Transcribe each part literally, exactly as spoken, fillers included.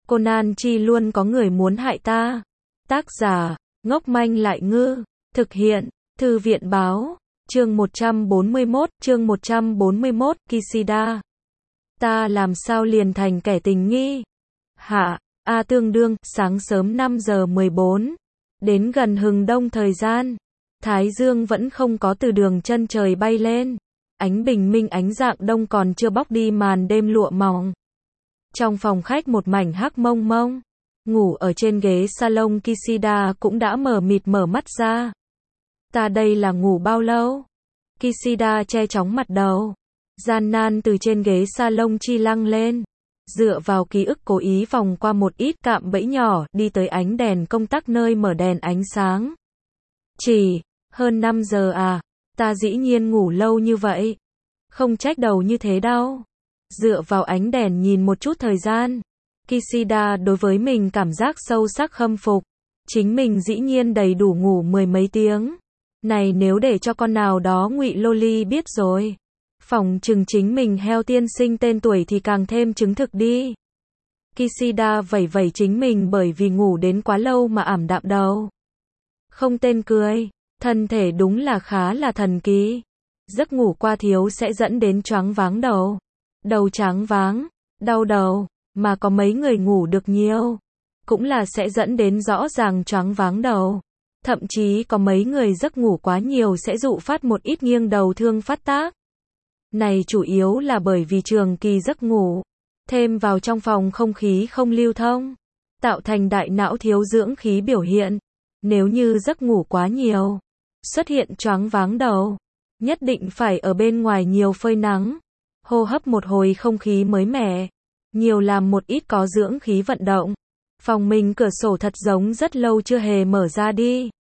Conan chi luôn có người muốn hại ta. Tác giả, ngốc manh lại ngư. Thực hiện, Thư viện báo. Chương một trăm bốn mươi mốt, chương một trăm bốn mươi mốt, Kishida. Ta làm sao liền thành kẻ tình nghi? Hạ, A tương đương, sáng sớm năm giờ mười bốn. Đến gần hừng đông thời gian. Thái dương vẫn không có từ đường chân trời bay lên. Ánh bình minh ánh rạng đông còn chưa bóc đi màn đêm lụa mỏng. Trong phòng khách một mảnh hắc mông mông. Ngủ ở trên ghế salon Kishida cũng đã mờ mịt mở mắt ra. Ta đây là ngủ bao lâu? Kishida che chóng mặt đầu. Gian nan từ trên ghế salon chi lăng lên. Dựa vào ký ức cố ý vòng qua một ít cạm bẫy nhỏ đi tới ánh đèn công tắc nơi mở đèn ánh sáng. Chỉ, hơn năm giờ à, ta dĩ nhiên ngủ lâu như vậy. Không trách đầu như thế đâu. Dựa vào ánh đèn nhìn một chút thời gian. Kishida đối với mình cảm giác sâu sắc khâm phục. Chính mình dĩ nhiên đầy đủ ngủ mười mấy tiếng. Này nếu để cho con nào đó ngụy loli biết rồi. Phỏng chừng chính mình heo tiên sinh tên tuổi thì càng thêm chứng thực đi. Kishida vẩy vẩy chính mình bởi vì ngủ đến quá lâu mà ảm đạm đầu. Không tên cười, thân thể đúng là khá là thần kỳ. Giấc ngủ qua thiếu sẽ dẫn đến choáng váng đầu. Đầu choáng váng, đau đầu, mà có mấy người ngủ được nhiều. Cũng là sẽ dẫn đến rõ ràng choáng váng đầu. Thậm chí có mấy người giấc ngủ quá nhiều sẽ dụ phát một ít nghiêng đầu thương phát tác. Này chủ yếu là bởi vì trường kỳ giấc ngủ, thêm vào trong phòng không khí không lưu thông, tạo thành đại não thiếu dưỡng khí biểu hiện. Nếu như giấc ngủ quá nhiều, xuất hiện choáng váng đầu, nhất định phải ở bên ngoài nhiều phơi nắng, hô hấp một hồi không khí mới mẻ, nhiều làm một ít có dưỡng khí vận động. Phòng mình cửa sổ thật giống rất lâu chưa hề mở ra đi.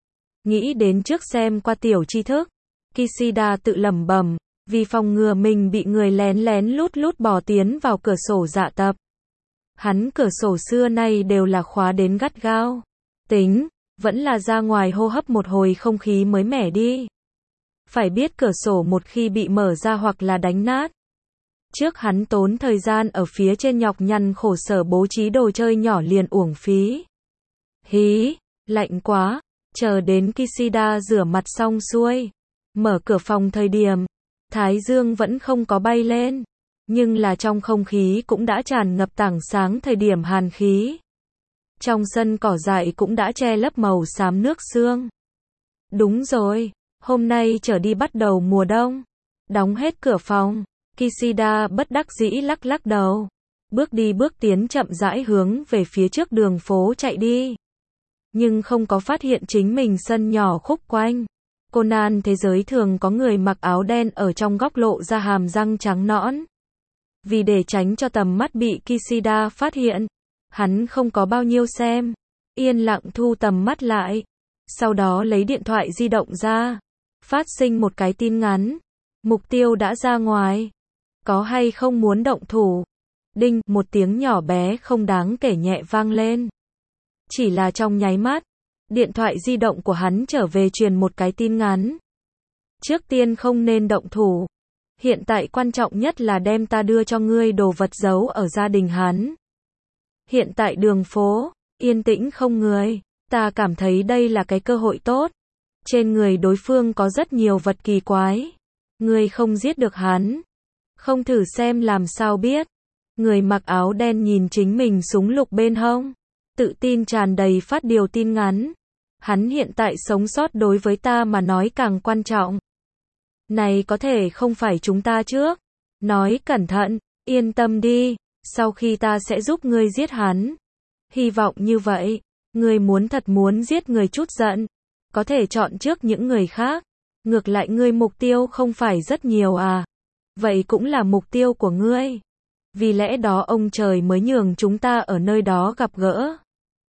Nghĩ đến trước xem qua tiểu tri thức, Kishida tự lẩm bẩm, vì phòng ngừa mình bị người lén lén lút lút bò tiến vào cửa sổ dạ tập. Hắn cửa sổ xưa nay đều là khóa đến gắt gao. Tính, vẫn là ra ngoài hô hấp một hồi không khí mới mẻ đi. Phải biết cửa sổ một khi bị mở ra hoặc là đánh nát. Trước hắn tốn thời gian ở phía trên nhọc nhằn khổ sở bố trí đồ chơi nhỏ liền uổng phí. Hí, lạnh quá, chờ đến Kishida rửa mặt xong xuôi. Mở cửa phòng thời điểm, thái dương vẫn không có bay lên. Nhưng là trong không khí cũng đã tràn ngập tảng sáng thời điểm hàn khí. Trong sân cỏ dại cũng đã che lấp màu xám nước sương. Đúng rồi, hôm nay trở đi bắt đầu mùa đông. Đóng hết cửa phòng. Kishida bất đắc dĩ lắc lắc đầu. Bước đi bước tiến chậm rãi hướng về phía trước đường phố chạy đi. Nhưng không có phát hiện chính mình sân nhỏ khúc quanh. Conan thế giới thường có người mặc áo đen ở trong góc lộ ra hàm răng trắng nõn. Vì để tránh cho tầm mắt bị Kishida phát hiện, hắn không có bao nhiêu xem. Yên lặng thu tầm mắt lại. Sau đó lấy điện thoại di động ra. Phát sinh một cái tin ngắn. Mục tiêu đã ra ngoài. Có hay không muốn động thủ? Đinh, một tiếng nhỏ bé không đáng kể nhẹ vang lên. Chỉ là trong nháy mắt, điện thoại di động của hắn trở về truyền một cái tin ngắn. Trước tiên không nên động thủ. Hiện tại quan trọng nhất là đem ta đưa cho ngươi đồ vật giấu ở gia đình hắn. Hiện tại đường phố, yên tĩnh không người. Ta cảm thấy đây là cái cơ hội tốt. Trên người đối phương có rất nhiều vật kỳ quái. Ngươi không giết được hắn. Không thử xem làm sao biết. Người mặc áo đen nhìn chính mình súng lục bên hông. Tự tin tràn đầy phát điều tin ngắn. Hắn hiện tại sống sót đối với ta mà nói càng quan trọng. Này có thể không phải chúng ta trước. Nói cẩn thận, yên tâm đi. Sau khi ta sẽ giúp ngươi giết hắn. Hy vọng như vậy. Ngươi muốn thật muốn giết người chút giận. Có thể chọn trước những người khác. Ngược lại ngươi mục tiêu không phải rất nhiều à. Vậy cũng là mục tiêu của ngươi. Vì lẽ đó ông trời mới nhường chúng ta ở nơi đó gặp gỡ.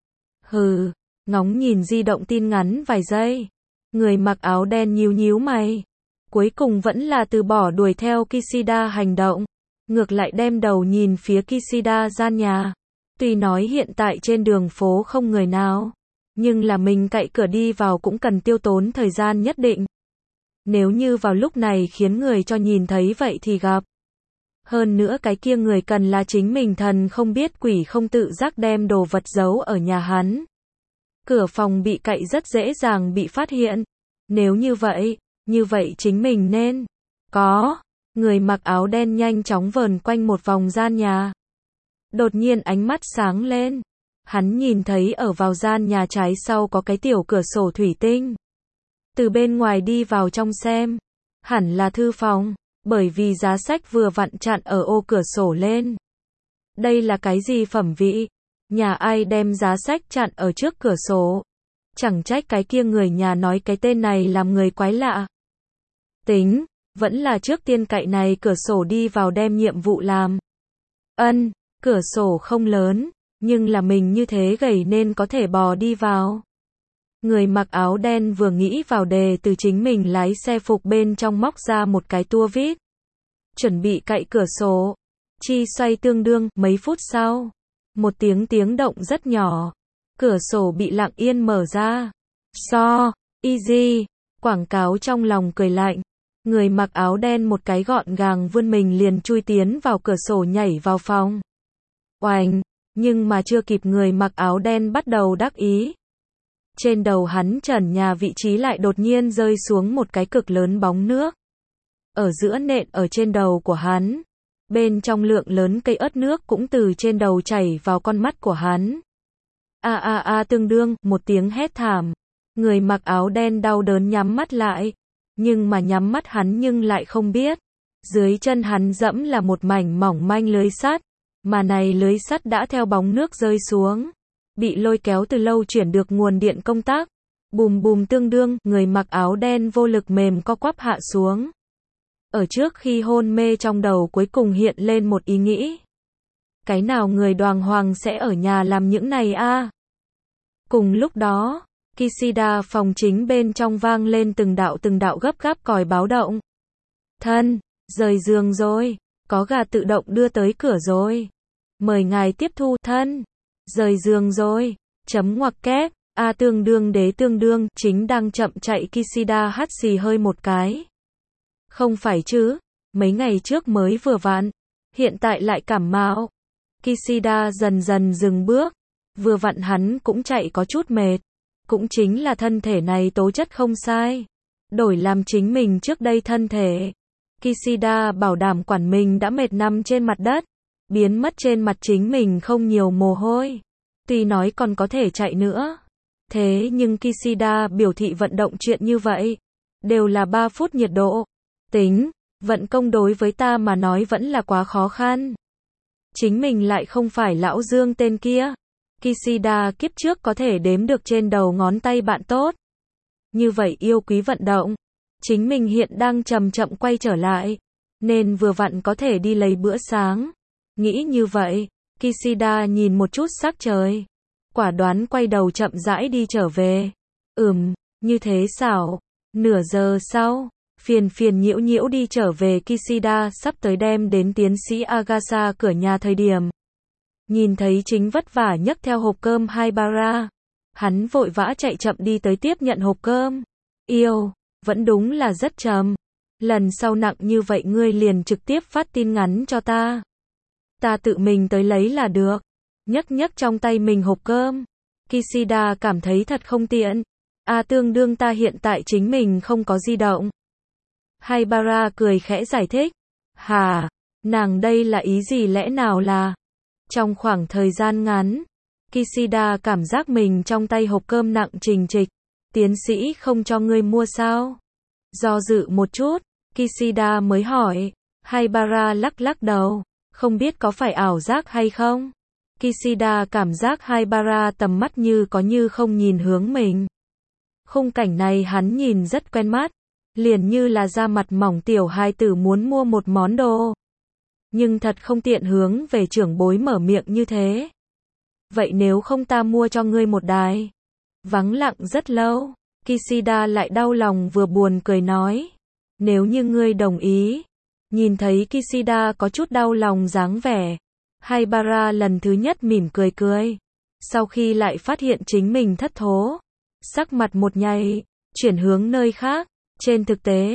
Hừ, ngóng nhìn di động tin ngắn vài giây. Người mặc áo đen nhíu nhíu mày. Cuối cùng vẫn là từ bỏ đuổi theo Kishida hành động. Ngược lại đem đầu nhìn phía Kishida gian nhà. Tuy nói hiện tại trên đường phố không người nào. Nhưng là mình cậy cửa đi vào cũng cần tiêu tốn thời gian nhất định. Nếu như vào lúc này khiến người cho nhìn thấy vậy thì gặp Hơn nữa cái kia người cần là chính mình thần không biết quỷ không tự giác đem đồ vật giấu ở nhà hắn. Cửa phòng bị cậy rất dễ dàng bị phát hiện. Nếu như vậy, như vậy chính mình nên có. Người mặc áo đen nhanh chóng vờn quanh một vòng gian nhà. Đột nhiên ánh mắt sáng lên. Hắn nhìn thấy ở vào gian nhà trái sau có cái tiểu cửa sổ thủy tinh. Từ bên ngoài đi vào trong xem. Hẳn là thư phòng, bởi vì giá sách vừa vặn chặn ở ô cửa sổ lên. Đây là cái gì phẩm vị? Nhà ai đem giá sách chặn ở trước cửa sổ? Chẳng trách cái kia người nhà nói cái tên này làm người quái lạ. Tính, vẫn là trước tiên cậy này cửa sổ đi vào đem nhiệm vụ làm. Ân, cửa sổ không lớn, nhưng là mình như thế gầy nên có thể bò đi vào. Người mặc áo đen vừa nghĩ vào đề từ chính mình lái xe phục bên trong móc ra một cái tua vít. Chuẩn bị cậy cửa sổ. Chi xoay tương đương, mấy phút sau. Một tiếng tiếng động rất nhỏ. Cửa sổ bị lặng yên mở ra. So, easy. Quảng cáo trong lòng cười lạnh. Người mặc áo đen một cái gọn gàng vươn mình liền chui tiến vào cửa sổ nhảy vào phòng. Oành, nhưng mà chưa kịp người mặc áo đen bắt đầu đắc ý. Trên đầu hắn trần nhà vị trí lại đột nhiên rơi xuống một cái cực lớn bóng nước. Ở giữa nện ở trên đầu của hắn. Bên trong lượng lớn cây ớt nước cũng từ trên đầu chảy vào con mắt của hắn. A a a tương đương, một tiếng hét thảm. Người mặc áo đen đau đớn nhắm mắt lại. Nhưng mà nhắm mắt hắn nhưng lại không biết. Dưới chân hắn dẫm là một mảnh mỏng manh lưới sắt. Mà này lưới sắt đã theo bóng nước rơi xuống. Bị lôi kéo từ lâu chuyển được nguồn điện công tắc. Bùm bùm tương đương, người mặc áo đen vô lực mềm co quắp hạ xuống. Ở trước khi hôn mê trong đầu cuối cùng hiện lên một ý nghĩ. Cái nào người đoàng hoàng sẽ ở nhà làm những này a? Cùng lúc đó, Kishida phòng chính bên trong vang lên từng đạo từng đạo gấp gáp còi báo động. Thân, rời giường rồi, có gà tự động đưa tới cửa rồi. Mời ngài tiếp thu thân, rời giường rồi, chấm ngoặc kép, a tương đương đế tương đương, chính đang chậm chạy Kishida hắt xì hơi một cái. Không phải chứ, mấy ngày trước mới vừa vặn, hiện tại lại cảm mạo. Kishida dần dần dừng bước, vừa vặn hắn cũng chạy có chút mệt, cũng chính là thân thể này tố chất không sai, đổi làm chính mình trước đây thân thể. Kishida bảo đảm quản mình đã mệt nằm trên mặt đất, biến mất trên mặt chính mình không nhiều mồ hôi, tuy nói còn có thể chạy nữa. Thế nhưng Kishida biểu thị vận động chuyện như vậy, đều là ba phút nhiệt độ. Tính, vận công đối với ta mà nói vẫn là quá khó khăn. Chính mình lại không phải lão Dương tên kia. Kishida kiếp trước có thể đếm được trên đầu ngón tay bạn tốt. Như vậy yêu quý vận động. Chính mình hiện đang chậm chậm quay trở lại. Nên vừa vặn có thể đi lấy bữa sáng. Nghĩ như vậy, Kishida nhìn một chút sắc trời. Quả đoán quay đầu chậm rãi đi trở về. Ừm, như thế xảo. Nửa giờ sau. Phiền phiền nhiễu nhiễu đi trở về Kishida sắp tới đem đến tiến sĩ Agasa cửa nhà thời điểm. Nhìn thấy chính vất vả nhấc theo hộp cơm Haibara. Hắn vội vã chạy chậm đi tới tiếp nhận hộp cơm. Yêu, vẫn đúng là rất chậm. Lần sau nặng như vậy ngươi liền trực tiếp phát tin ngắn cho ta. Ta tự mình tới lấy là được. Nhấc nhấc trong tay mình hộp cơm. Kishida cảm thấy thật không tiện. À tương đương ta hiện tại chính mình không có di động. Haibara cười khẽ giải thích. Hà, nàng đây là ý gì lẽ nào là? Trong khoảng thời gian ngắn, Kishida cảm giác mình trong tay hộp cơm nặng trình trịch. Tiến sĩ không cho ngươi mua sao? Do dự một chút, Kishida mới hỏi. Haibara lắc lắc đầu. Không biết có phải ảo giác hay không? Kishida cảm giác Haibara tầm mắt như có như không nhìn hướng mình. Khung cảnh này hắn nhìn rất quen mắt. Liền như là da mặt mỏng tiểu hài tử muốn mua một món đồ. Nhưng thật không tiện hướng về trưởng bối mở miệng như thế. Vậy nếu không ta mua cho ngươi một đài. Vắng lặng rất lâu, Kishida lại đau lòng vừa buồn cười nói. Nếu như ngươi đồng ý. Nhìn thấy Kishida có chút đau lòng dáng vẻ. Haibara lần thứ nhất mỉm cười cười. Sau khi lại phát hiện chính mình thất thố. Sắc mặt một nháy, chuyển hướng nơi khác. Trên thực tế,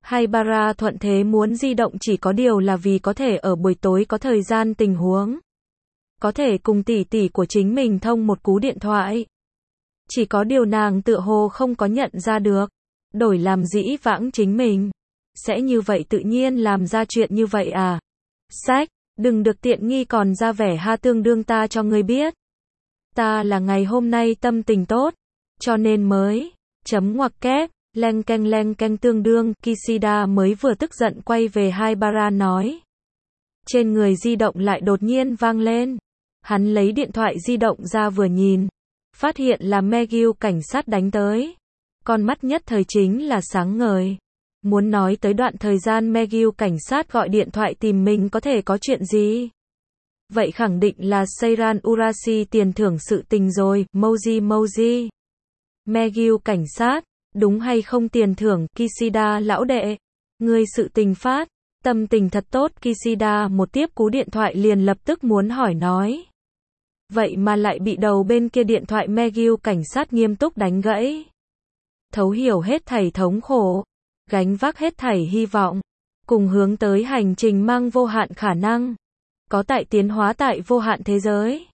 Haibara thuận thế muốn di động chỉ có điều là vì có thể ở buổi tối có thời gian tình huống. Có thể cùng tỷ tỷ của chính mình thông một cú điện thoại. Chỉ có điều nàng tựa hồ không có nhận ra được. Đổi làm dĩ vãng chính mình. Sẽ như vậy tự nhiên làm ra chuyện như vậy à? Sách, đừng được tiện nghi còn ra vẻ ha tương đương ta cho ngươi biết. Ta là ngày hôm nay tâm tình tốt. Cho nên mới. Chấm ngoặc kép. Leng keng leng keng tương đương. Kishida mới vừa tức giận quay về Haibara nói. Trên người di động lại đột nhiên vang lên. Hắn lấy điện thoại di động ra vừa nhìn. Phát hiện là Megyu cảnh sát đánh tới. Con mắt nhất thời chính là sáng ngời. Muốn nói tới đoạn thời gian Megyu cảnh sát gọi điện thoại tìm mình có thể có chuyện gì? Vậy khẳng định là Seiran Urashi tiền thưởng sự tình rồi, Moji Moji. Megyu cảnh sát, đúng hay không tiền thưởng, Kishida lão đệ. Ngươi sự tình phát, tâm tình thật tốt, Kishida một tiếp cú điện thoại liền lập tức muốn hỏi nói. Vậy mà lại bị đầu bên kia điện thoại Megyu cảnh sát nghiêm túc đánh gãy. Thấu hiểu hết thảy thống khổ, gánh vác hết thảy hy vọng, cùng hướng tới hành trình mang vô hạn khả năng, có tại tiến hóa tại vô hạn thế giới.